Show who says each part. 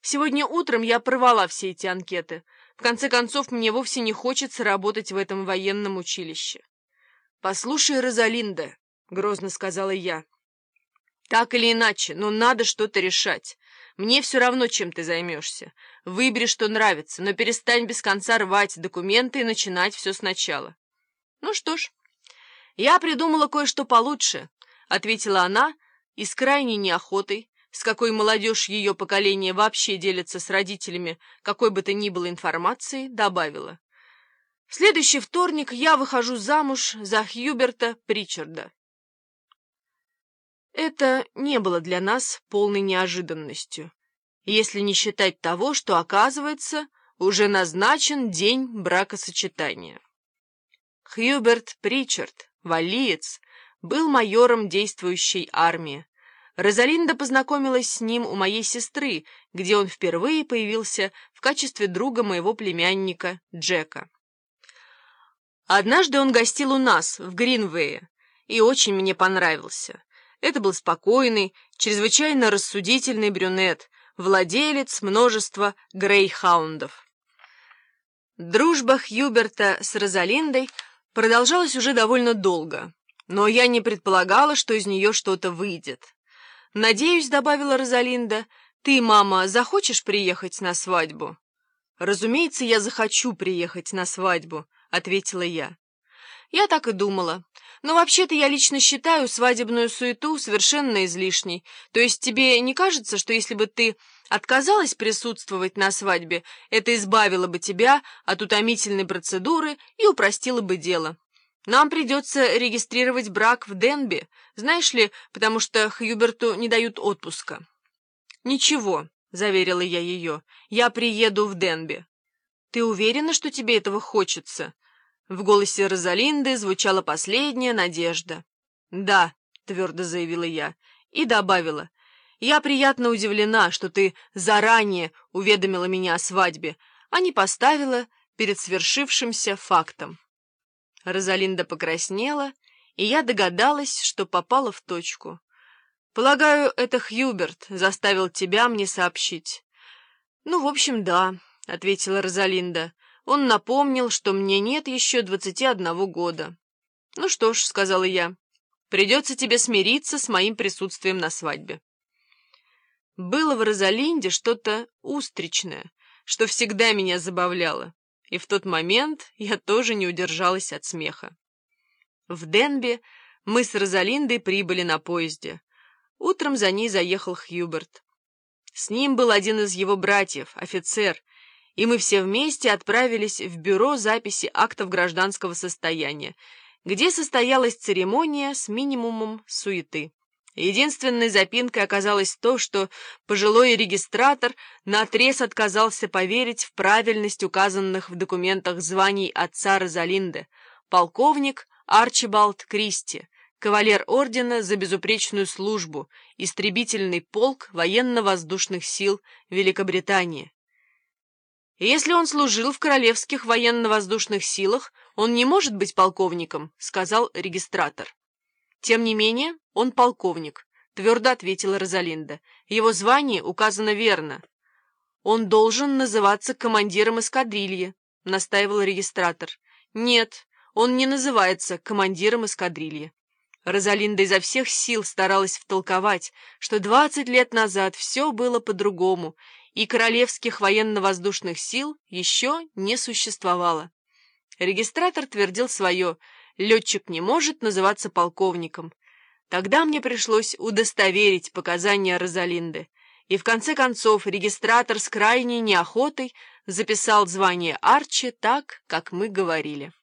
Speaker 1: Сегодня утром я порвала все эти анкеты. В конце концов, мне вовсе не хочется работать в этом военном училище. «Послушай, Розалинда», — грозно сказала я, — «так или иначе, но надо что-то решать. Мне все равно, чем ты займешься. Выбери, что нравится, но перестань без конца рвать документы и начинать все сначала». «Ну что ж, я придумала кое-что получше», — ответила она и с крайней неохотой, с какой молодежь ее поколения вообще делится с родителями какой бы то ни было информацией, добавила: «В следующий вторник я выхожу замуж за Хьюберта Причарда». Это не было для нас полной неожиданностью, если не считать того, что, оказывается, уже назначен день бракосочетания. Хьюберт Причард, валлиец, был майором действующей армии. Розалинда познакомилась с ним у моей сестры, где он впервые появился в качестве друга моего племянника Джека. Однажды он гостил у нас в Гринвее и очень мне понравился. Это был спокойный, чрезвычайно рассудительный брюнет, владелец множества грейхаундов. Дружба Хьюберта с Розалиндой продолжалась уже довольно долго, но я не предполагала, что из нее что-то выйдет. «Надеюсь, — добавила Розалинда, — ты, мама, захочешь приехать на свадьбу?» «Разумеется, я захочу приехать на свадьбу», — ответила я. Я так и думала. Но вообще-то я лично считаю свадебную суету совершенно излишней. То есть тебе не кажется, что если бы ты отказалась присутствовать на свадьбе, это избавило бы тебя от утомительной процедуры и упростило бы дело? Нам придется регистрировать брак в Денби, знаешь ли, потому что Хьюберту не дают отпуска. «Ничего», — заверила я ее, — «я приеду в Денби». «Ты уверена, что тебе этого хочется?» В голосе Розалинды звучала последняя надежда. «Да», — твердо заявила я, и добавила: «Я приятно удивлена, что ты заранее уведомила меня о свадьбе, а не поставила перед свершившимся фактом». Розалинда покраснела, и я догадалась, что попала в точку. «Полагаю, это Хьюберт заставил тебя мне сообщить». «Ну, в общем, да», — ответила Розалинда. «Он напомнил, что мне нет еще 21 года». «Ну что ж», — сказала я, — «придется тебе смириться с моим присутствием на свадьбе». Было в Розалинде что-то устричное, что всегда меня забавляло, и в тот момент я тоже не удержалась от смеха. В Денби мы с Розалиндой прибыли на поезде. Утром за ней заехал Хьюберт. С ним был один из его братьев, офицер, и мы все вместе отправились в бюро записи актов гражданского состояния, где состоялась церемония с минимумом суеты. Единственной запинкой оказалось то, что пожилой регистратор наотрез отказался поверить в правильность указанных в документах званий отца Розалинды: полковник Арчибальд Кристи, кавалер ордена за безупречную службу, истребительный полк военно-воздушных сил Великобритании. «Если он служил в королевских военно-воздушных силах, он не может быть полковником», — сказал регистратор. «Тем не менее, он полковник», — твердо ответила Розалинда. «Его звание указано верно». «Он должен называться командиром эскадрильи», — настаивал регистратор. «Нет, он не называется командиром эскадрильи». Розалинда изо всех сил старалась втолковать, что 20 лет назад все было по-другому, и королевских военно-воздушных сил еще не существовало. Регистратор твердил свое: летчик не может называться полковником. Тогда мне пришлось удостоверить показания Розалинды, и в конце концов регистратор с крайней неохотой записал звание Арчи так, как мы говорили.